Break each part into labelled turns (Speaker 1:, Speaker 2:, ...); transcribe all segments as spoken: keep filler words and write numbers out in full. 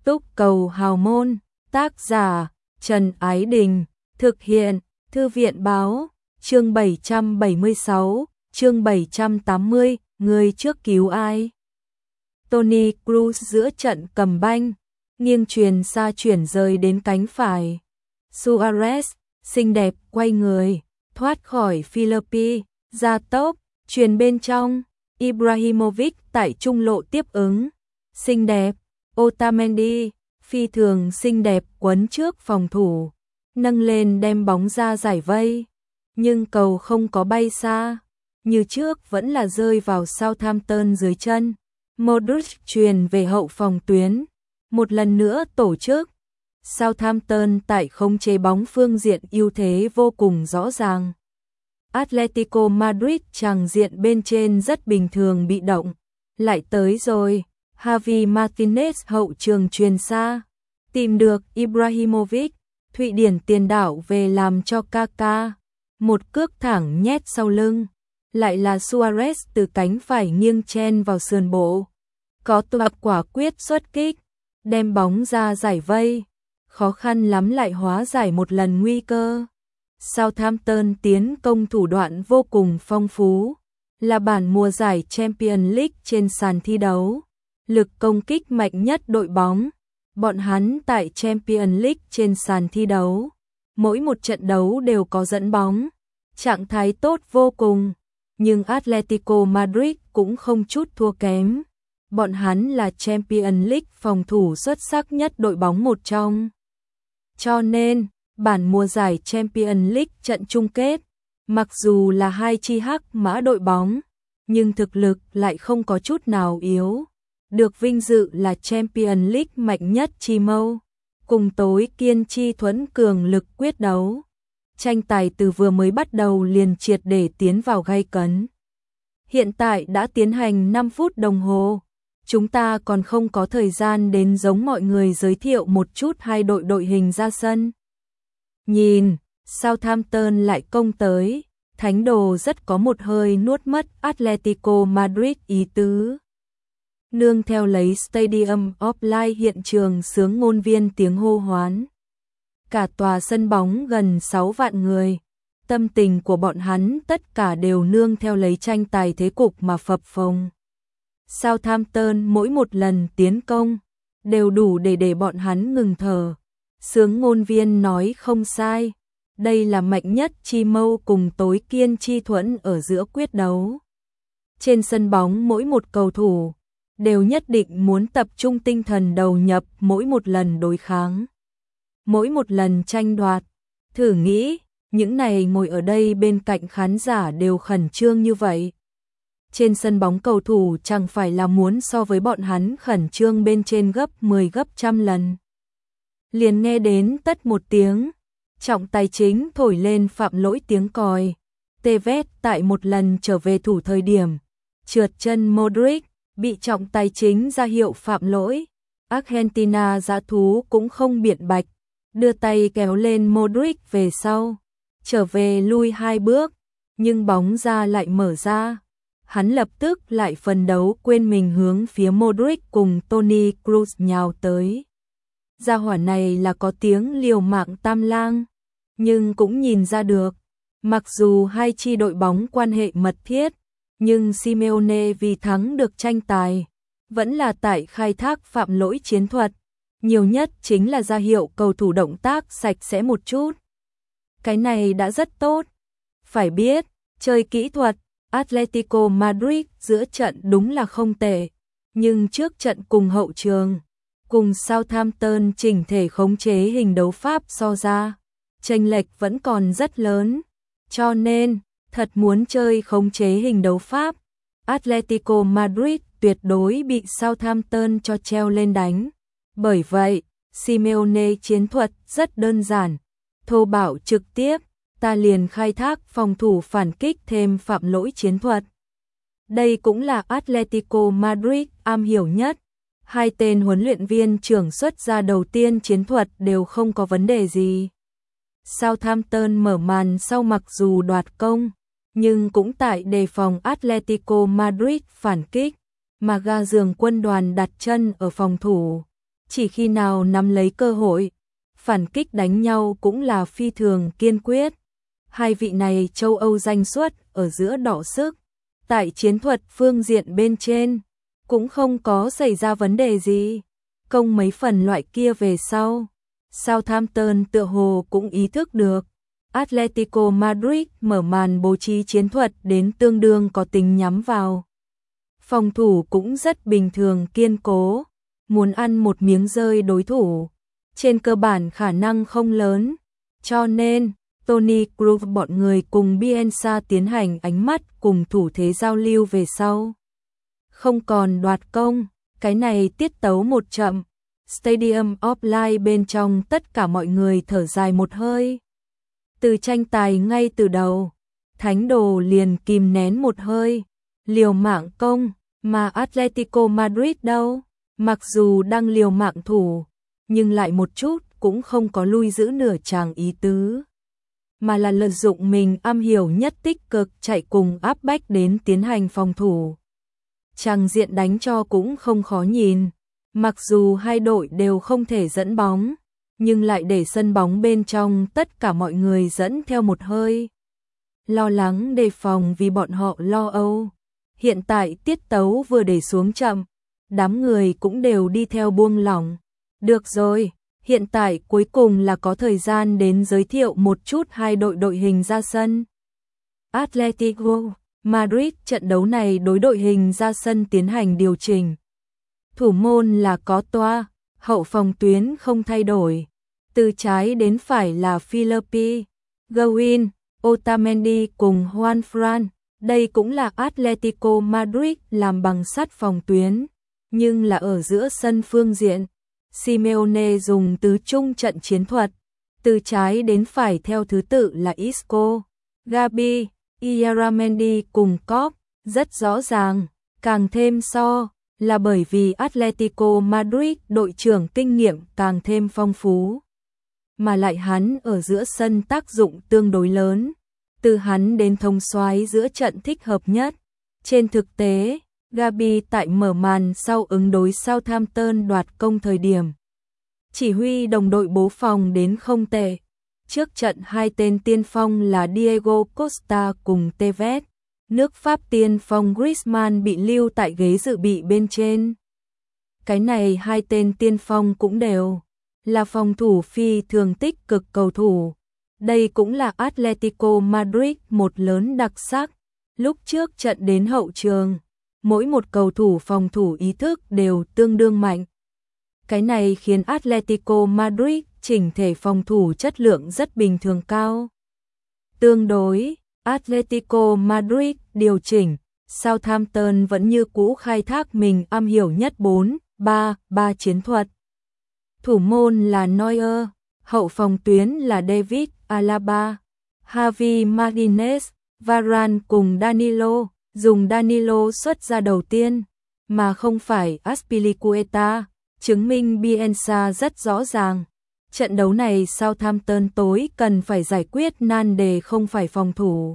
Speaker 1: Túc cầu hào môn, tác giả Trần Ái Đình, thực hiện Thư viện Báo, chương bảy trăm bảy mươi sáu, chương bảy trăm tám mươi, người trước cứu ai? Toni Kroos giữa trận cầm banh, nghiêng chuyền xa chuyển rời đến cánh phải. Suarez, xinh đẹp quay người, thoát khỏi Philippi, ra tốc, chuyền bên trong. Ibrahimovic tại trung lộ tiếp ứng, xinh đẹp. Otamendi, phi thường xinh đẹp quấn trước phòng thủ, nâng lên đem bóng ra giải vây, nhưng cầu không có bay xa, như trước vẫn là rơi vào Southampton dưới chân. Modric truyền về hậu phòng tuyến, một lần nữa tổ chức. Southampton tại khống chế bóng phương diện ưu thế vô cùng rõ ràng. Atletico Madrid chàng diện bên trên rất bình thường bị động, lại tới rồi. Javi Martinez hậu trường truyền xa, tìm được Ibrahimovic, Thụy Điển tiền đạo về làm cho Kaka, một cước thẳng nhét sau lưng, lại là Suarez từ cánh phải nghiêng chen vào sườn bộ, có toạc quả quyết xuất kích, đem bóng ra giải vây, khó khăn lắm lại hóa giải một lần nguy cơ. Southampton tiến công thủ đoạn vô cùng phong phú, là bản mùa giải Champions League trên sàn thi đấu. Lực công kích mạnh nhất đội bóng, bọn hắn tại Champions League trên sàn thi đấu, mỗi một trận đấu đều có dẫn bóng, trạng thái tốt vô cùng, nhưng Atletico Madrid cũng không chút thua kém, bọn hắn là Champions League phòng thủ xuất sắc nhất đội bóng một trong. Cho nên, bản mùa giải Champions League trận chung kết, mặc dù là hai chi hắc mã đội bóng, nhưng thực lực lại không có chút nào yếu. Được vinh dự là Champions League mạnh nhất chi mâu, cùng tối kiên chi thuẫn cường lực quyết đấu. Tranh tài từ vừa mới bắt đầu liền triệt để tiến vào gay cấn. Hiện tại đã tiến hành năm phút đồng hồ, chúng ta còn không có thời gian đến giống mọi người giới thiệu một chút hai đội đội hình ra sân. Nhìn, Southampton lại công tới, Thánh Đồ rất có một hơi nuốt mất Atletico Madrid ý tứ. Nương theo lấy Stadium of Light hiện trường sướng ngôn viên tiếng hô hoán. Cả tòa sân bóng gần sáu vạn người, tâm tình của bọn hắn tất cả đều nương theo lấy tranh tài thế cục mà phập phồng. Southampton mỗi một lần tiến công, đều đủ để để bọn hắn ngừng thở. Sướng ngôn viên nói không sai, đây là mạnh nhất chi mâu cùng tối kiên chi thuẫn ở giữa quyết đấu. Trên sân bóng mỗi một cầu thủ đều nhất định muốn tập trung tinh thần đầu nhập mỗi một lần đối kháng, mỗi một lần tranh đoạt. Thử nghĩ, những này ngồi ở đây bên cạnh khán giả đều khẩn trương như vậy. Trên sân bóng cầu thủ chẳng phải là muốn so với bọn hắn khẩn trương bên trên gấp mười gấp trăm lần. Liền nghe đến tất một tiếng, trọng tài chính thổi lên phạm lỗi tiếng còi. Tevez tại một lần trở về thủ thời điểm, trượt chân Modric, bị trọng tài chính ra hiệu phạm lỗi. Argentina dã thú cũng không biện bạch, đưa tay kéo lên Modric về sau, trở về lui hai bước, nhưng bóng ra lại mở ra. Hắn lập tức lại phần đấu quên mình hướng phía Modric cùng Toni Kroos nhào tới. Gia hỏa này là có tiếng liều mạng tam lang, nhưng cũng nhìn ra được, mặc dù hai chi đội bóng quan hệ mật thiết, nhưng Simeone vì thắng được tranh tài, vẫn là tại khai thác phạm lỗi chiến thuật, nhiều nhất chính là ra hiệu cầu thủ động tác sạch sẽ một chút. Cái này đã rất tốt. Phải biết, chơi kỹ thuật, Atletico Madrid giữa trận đúng là không tệ, nhưng trước trận cùng hậu trường, cùng Southampton chỉnh thể khống chế hình đấu pháp so ra, chênh lệch vẫn còn rất lớn, cho nên thật muốn chơi khống chế hình đấu pháp, Atletico Madrid tuyệt đối bị Southampton cho treo lên đánh. Bởi vậy, Simeone chiến thuật rất đơn giản, thô bạo trực tiếp, ta liền khai thác phòng thủ phản kích thêm phạm lỗi chiến thuật. Đây cũng là Atletico Madrid am hiểu nhất. Hai tên huấn luyện viên trưởng xuất ra đầu tiên chiến thuật đều không có vấn đề gì. Southampton mở màn sau mặc dù đoạt công, nhưng cũng tại đề phòng Atletico Madrid phản kích, mà ga giường quân đoàn đặt chân ở phòng thủ. Chỉ khi nào nắm lấy cơ hội, phản kích đánh nhau cũng là phi thường kiên quyết. Hai vị này châu Âu danh xuất ở giữa đọ sức, tại chiến thuật phương diện bên trên, cũng không có xảy ra vấn đề gì. Công mấy phần loại kia về sau, Southampton tựa hồ cũng ý thức được. Atletico Madrid mở màn bố trí chiến thuật đến tương đương có tính nhắm vào. Phòng thủ cũng rất bình thường kiên cố, muốn ăn một miếng rơi đối thủ, trên cơ bản khả năng không lớn, cho nên Toni Kroos bọn người cùng Bielsa tiến hành ánh mắt cùng thủ thế giao lưu về sau. Không còn đoạt công, cái này tiết tấu một chậm, Stadium of Light bên trong tất cả mọi người thở dài một hơi. Từ tranh tài ngay từ đầu, Thánh đồ liền kìm nén một hơi, liều mạng công, mà Atletico Madrid đâu, mặc dù đang liều mạng thủ, nhưng lại một chút cũng không có lui giữ nửa chàng ý tứ, mà là lợi dụng mình am hiểu nhất tích cực chạy cùng áp bách đến tiến hành phòng thủ. Chàng diện đánh cho cũng không khó nhìn, mặc dù hai đội đều không thể dẫn bóng, nhưng lại để sân bóng bên trong tất cả mọi người dẫn theo một hơi. Lo lắng đề phòng vì bọn họ lo âu. Hiện tại tiết tấu vừa để xuống chậm, đám người cũng đều đi theo buông lỏng. Được rồi, hiện tại cuối cùng là có thời gian đến giới thiệu một chút hai đội đội hình ra sân. Atletico Madrid trận đấu này đối đội hình ra sân tiến hành điều chỉnh. Thủ môn là có toa, hậu phòng tuyến không thay đổi. Từ trái đến phải là Philippi, Gawin, Otamendi cùng Juan Fran. Đây cũng là Atletico Madrid làm bằng sắt phòng tuyến, nhưng là ở giữa sân phương diện. Simeone dùng tứ trung trận chiến thuật, từ trái đến phải theo thứ tự là Isco, Gabi, Ieramendi cùng Cop, rất rõ ràng, càng thêm so là bởi vì Atletico Madrid đội trưởng kinh nghiệm càng thêm phong phú, mà lại hắn ở giữa sân tác dụng tương đối lớn, từ hắn đến thông soái giữa trận thích hợp nhất. Trên thực tế, Gabi tại mở màn sau ứng đối Southampton đoạt công thời điểm, chỉ huy đồng đội bố phòng đến không tệ. Trước trận hai tên tiên phong là Diego Costa cùng Tevez, nước Pháp tiên phong Griezmann bị lưu tại ghế dự bị bên trên. Cái này hai tên tiên phong cũng đều là phòng thủ phi thường tích cực cầu thủ. Đây cũng là Atletico Madrid một lớn đặc sắc. Lúc trước trận đến hậu trường, mỗi một cầu thủ phòng thủ ý thức đều tương đương mạnh. Cái này khiến Atletico Madrid chỉnh thể phòng thủ chất lượng rất bình thường cao. Tương đối, Atletico Madrid điều chỉnh, Southampton vẫn như cũ khai thác mình am hiểu nhất bốn ba ba chiến thuật. Thủ môn là Neuer, hậu phòng tuyến là David Alaba, Javi Martinez, Varane cùng Danilo, dùng Danilo xuất ra đầu tiên, mà không phải Azpilicueta, chứng minh Bielsa rất rõ ràng. Trận đấu này Southampton tối cần phải giải quyết nan đề không phải phòng thủ,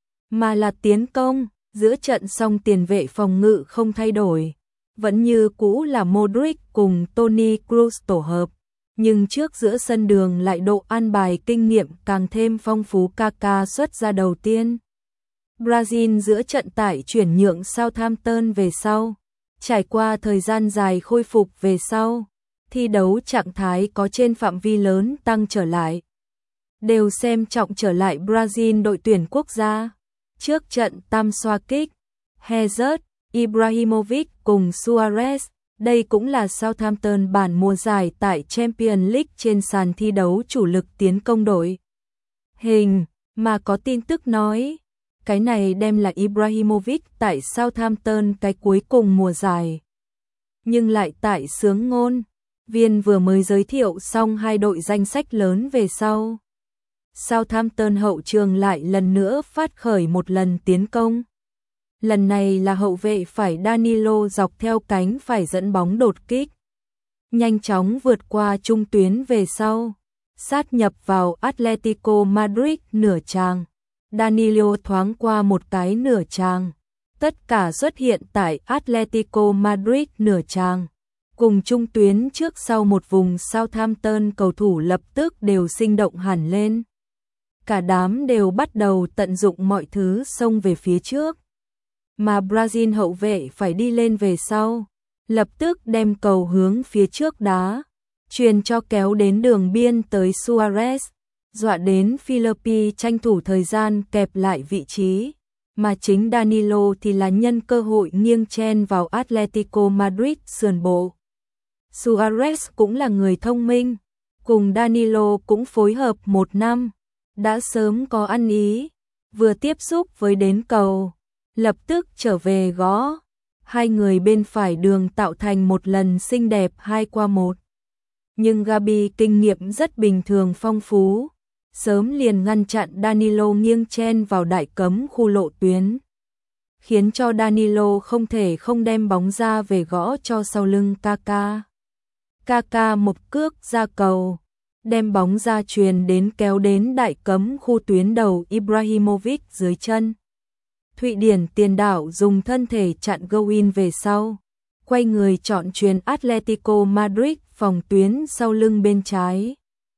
Speaker 1: mà là tiến công. Giữa trận song tiền vệ phòng ngự không thay đổi, vẫn như cũ là Modric cùng Toni Kroos tổ hợp, nhưng trước giữa sân đường lại độ an bài kinh nghiệm càng thêm phong phú. Kaká xuất ra đầu tiên. Brazil giữa trận tải chuyển nhượng Southampton về sau, trải qua thời gian dài khôi phục về sau, thi đấu trạng thái có trên phạm vi lớn tăng trở lại. Đều xem trọng trở lại Brazil đội tuyển quốc gia. Trước trận tam xoa kích, Hazard, Ibrahimovic cùng Suarez, đây cũng là Southampton bản mùa giải tại Champions League trên sàn thi đấu chủ lực tiến công đội hình, mà có tin tức nói, cái này đem là Ibrahimovic tại Southampton cái cuối cùng mùa giải. Nhưng lại tại sướng ngôn, viên vừa mới giới thiệu xong hai đội danh sách lớn về sau. Southampton hậu trường lại lần nữa phát khởi một lần tiến công. Lần này là hậu vệ phải Danilo dọc theo cánh phải dẫn bóng đột kích, nhanh chóng vượt qua trung tuyến về sau, sát nhập vào Atletico Madrid nửa tràng. Danilo thoáng qua một cái nửa tràng, tất cả xuất hiện tại Atletico Madrid nửa tràng. Cùng trung tuyến trước sau một vùng Southampton cầu thủ lập tức đều sinh động hẳn lên. Cả đám đều bắt đầu tận dụng mọi thứ xông về phía trước. Mà Brazil hậu vệ phải đi lên về sau, lập tức đem cầu hướng phía trước đá, truyền cho kéo đến đường biên tới Suarez, dọa đến Philippe tranh thủ thời gian kẹp lại vị trí, mà chính Danilo thì là nhân cơ hội nghiêng chen vào Atletico Madrid sườn bộ. Suarez cũng là người thông minh, cùng Danilo cũng phối hợp một năm, đã sớm có ăn ý, vừa tiếp xúc với đến cầu, lập tức trở về gõ. Hai người bên phải đường tạo thành một lần xinh đẹp hai qua một. Nhưng Gabi kinh nghiệm rất bình thường phong phú, sớm liền ngăn chặn Danilo nghiêng chen vào đại cấm khu lộ tuyến, khiến cho Danilo không thể không đem bóng ra về gõ cho sau lưng Kaká. Kaká một cước ra cầu, đem bóng ra truyền đến kéo đến đại cấm khu tuyến đầu Ibrahimovic dưới chân. Thụy Điển tiền đạo dùng thân thể chặn goal về sau, quay người chọn chuyền Atletico Madrid phòng tuyến sau lưng bên trái.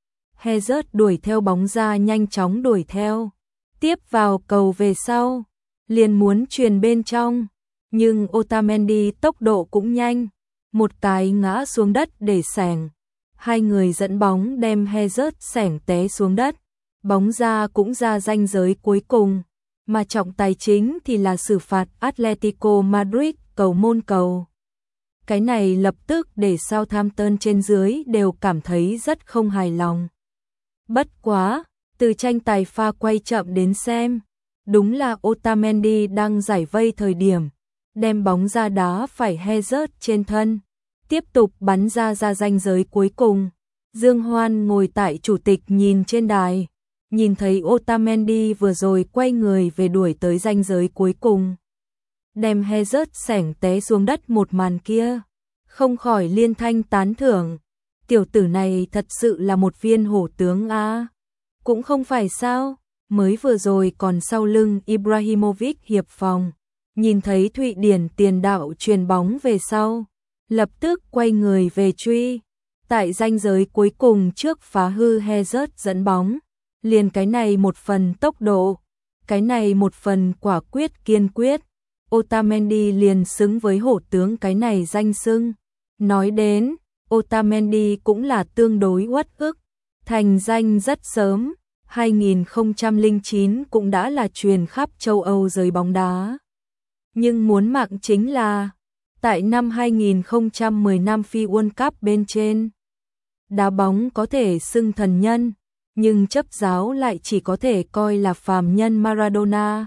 Speaker 1: Hazard đuổi theo bóng ra nhanh chóng đuổi theo, tiếp vào cầu về sau, liền muốn chuyền bên trong, nhưng Otamendi tốc độ cũng nhanh, một cái ngã xuống đất để xẻng. Hai người dẫn bóng đem Hazard xẻng té xuống đất, bóng ra cũng ra ranh giới cuối cùng, mà trọng tài chính thì là xử phạt Atletico Madrid cầu môn cầu. Cái này lập tức để Southampton trên dưới đều cảm thấy rất không hài lòng. Bất quá, từ tranh tài pha quay chậm đến xem, đúng là Otamendi đang giải vây thời điểm, đem bóng ra đá phải Hazard trên thân, tiếp tục bắn ra ra ranh giới cuối cùng. Dương Hoan ngồi tại chủ tịch nhìn trên đài, nhìn thấy Otamendi vừa rồi quay người về đuổi tới ranh giới cuối cùng, đem Hazard xẻng té xuống đất một màn kia, không khỏi liên thanh tán thưởng. Tiểu tử này thật sự là một viên hổ tướng a. Cũng không phải sao, mới vừa rồi còn sau lưng Ibrahimovic hiệp phòng, nhìn thấy Thụy Điển tiền đạo truyền bóng về sau, lập tức quay người về truy, tại ranh giới cuối cùng trước phá hư Hazard dẫn bóng, liền cái này một phần tốc độ, cái này một phần quả quyết kiên quyết, Otamendi liền xứng với hổ tướng cái này danh xưng. Nói đến, Otamendi cũng là tương đối uất ức, thành danh rất sớm, hai nghìn không trăm lẻ chín cũng đã là truyền khắp châu Âu giới bóng đá. Nhưng muốn mạng chính là, tại năm hai nghìn không trăm mười lăm FIFA World Cup bên trên, đá bóng có thể xưng thần nhân, nhưng chấp giáo lại chỉ có thể coi là phàm nhân Maradona.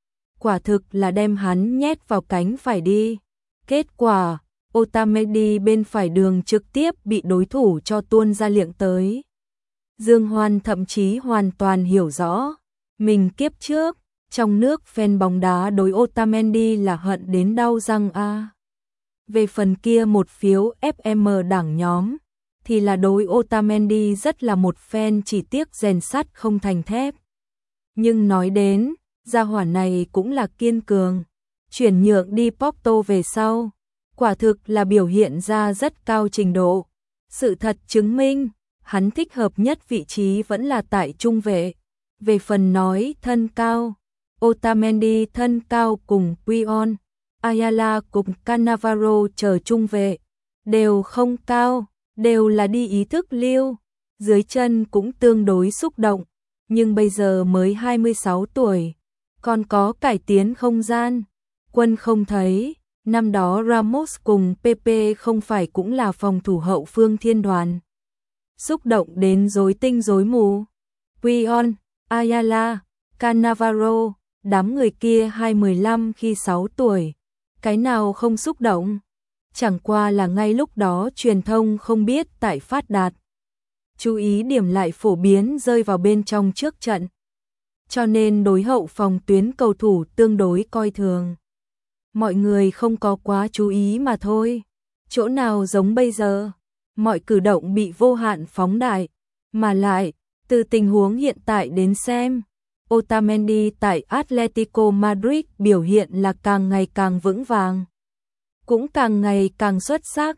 Speaker 1: Quả thực là đem hắn nhét vào cánh phải đi. Kết quả, Otamendi bên phải đường trực tiếp bị đối thủ cho tuôn ra liệng tới. Dương Hoan thậm chí hoàn toàn hiểu rõ, mình kiếp trước, trong nước fan bóng đá đối Otamendi là hận đến đau răng a. Về phần kia một phiếu ép em đảng nhóm, thì là đối Otamendi rất là một fan chỉ tiếc rèn sắt không thành thép. Nhưng nói đến, gia hỏa này cũng là kiên cường, chuyển nhượng đi Porto về sau, quả thực là biểu hiện ra rất cao trình độ. Sự thật chứng minh, hắn thích hợp nhất vị trí vẫn là tại trung vệ. Về phần nói thân cao, Otamendi thân cao cùng Puyol, Ayala cùng Cannavaro chờ trung vệ, đều không cao, đều là đi ý thức lưu, dưới chân cũng tương đối xúc động, nhưng bây giờ mới hai mươi sáu tuổi, còn có cải tiến không gian. Quân không thấy, năm đó Ramos cùng Pepe không phải cũng là phòng thủ hậu phương thiên đoàn. Xúc động đến rối tinh rối mù. Puyol, Ayala, Cannavaro, đám người kia hai mười lăm khi sáu tuổi, cái nào không xúc động? Chẳng qua là ngay lúc đó truyền thông không biết tại phát đạt. Chú ý điểm lại phổ biến rơi vào bên trong trước trận. Cho nên đối hậu phòng tuyến cầu thủ tương đối coi thường. Mọi người không có quá chú ý mà thôi. Chỗ nào giống bây giờ, mọi cử động bị vô hạn phóng đại. Mà lại, từ tình huống hiện tại đến xem, Otamendi tại Atletico Madrid biểu hiện là càng ngày càng vững vàng, cũng càng ngày càng xuất sắc.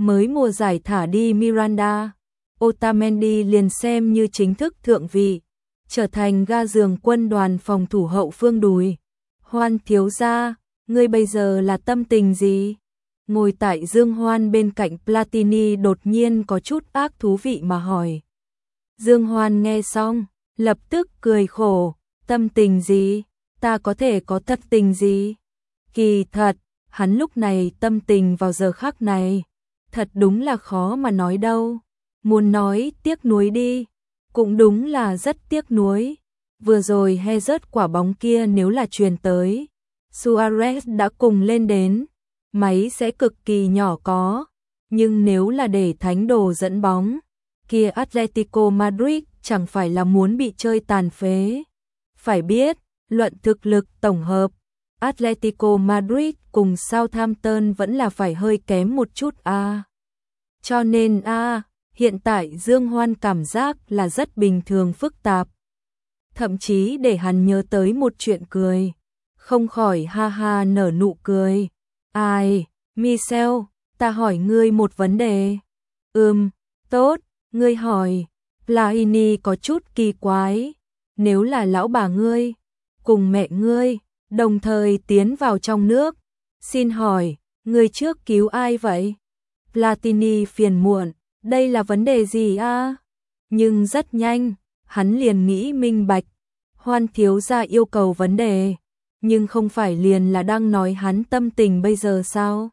Speaker 1: mới mùa giải thả đi Miranda, Otamendi liền xem như chính thức thượng vị, trở thành ga giường quân đoàn phòng thủ hậu phương đùi. Hoan thiếu gia, ngươi bây giờ là tâm tình gì? Ngồi tại Dương Hoan bên cạnh Platini đột nhiên có chút ác thú vị mà hỏi. Dương Hoan nghe xong, lập tức cười khổ, tâm tình gì? Ta có thể có thật tình gì? Kỳ thật, hắn lúc này tâm tình vào giờ khắc này, thật đúng là khó mà nói đâu. Muốn nói tiếc nuối đi, cũng đúng là rất tiếc nuối. Vừa rồi he rớt quả bóng kia nếu là truyền tới, Suarez đã cùng lên đến, máy sẽ cực kỳ nhỏ có, nhưng nếu là để thánh đồ dẫn bóng, kia Atletico Madrid chẳng phải là muốn bị chơi tàn phế. Phải biết, luận thực lực tổng hợp, Atletico Madrid cùng Southampton vẫn là phải hơi kém một chút a. À. Cho nên a, à, hiện tại Dương Hoan cảm giác là rất bình thường phức tạp. Thậm chí để hắn nhớ tới một chuyện cười, không khỏi ha ha nở nụ cười. Ai, Michel, ta hỏi ngươi một vấn đề. Ừm, tốt, ngươi hỏi. Platini có chút kỳ quái. Nếu là lão bà ngươi, cùng mẹ ngươi, đồng thời tiến vào trong nước, xin hỏi, ngươi trước cứu ai vậy? Platini phiền muộn, đây là vấn đề gì a? À? Nhưng rất nhanh, hắn liền nghĩ minh bạch. Hoan thiếu gia yêu cầu vấn đề, nhưng không phải liền là đang nói hắn tâm tình bây giờ sao?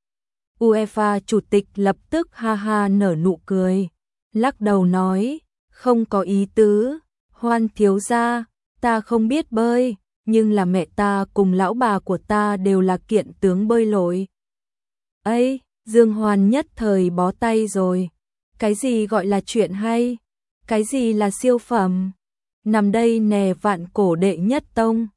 Speaker 1: UEFA chủ tịch lập tức ha ha nở nụ cười, lắc đầu nói, không có ý tứ, Hoan thiếu gia, ta không biết bơi, nhưng là mẹ ta cùng lão bà của ta đều là kiện tướng bơi lội. Ấy, Dương Hoan nhất thời bó tay rồi, cái gì gọi là chuyện hay, cái gì là siêu phẩm, nằm đây nè vạn cổ đệ nhất tông.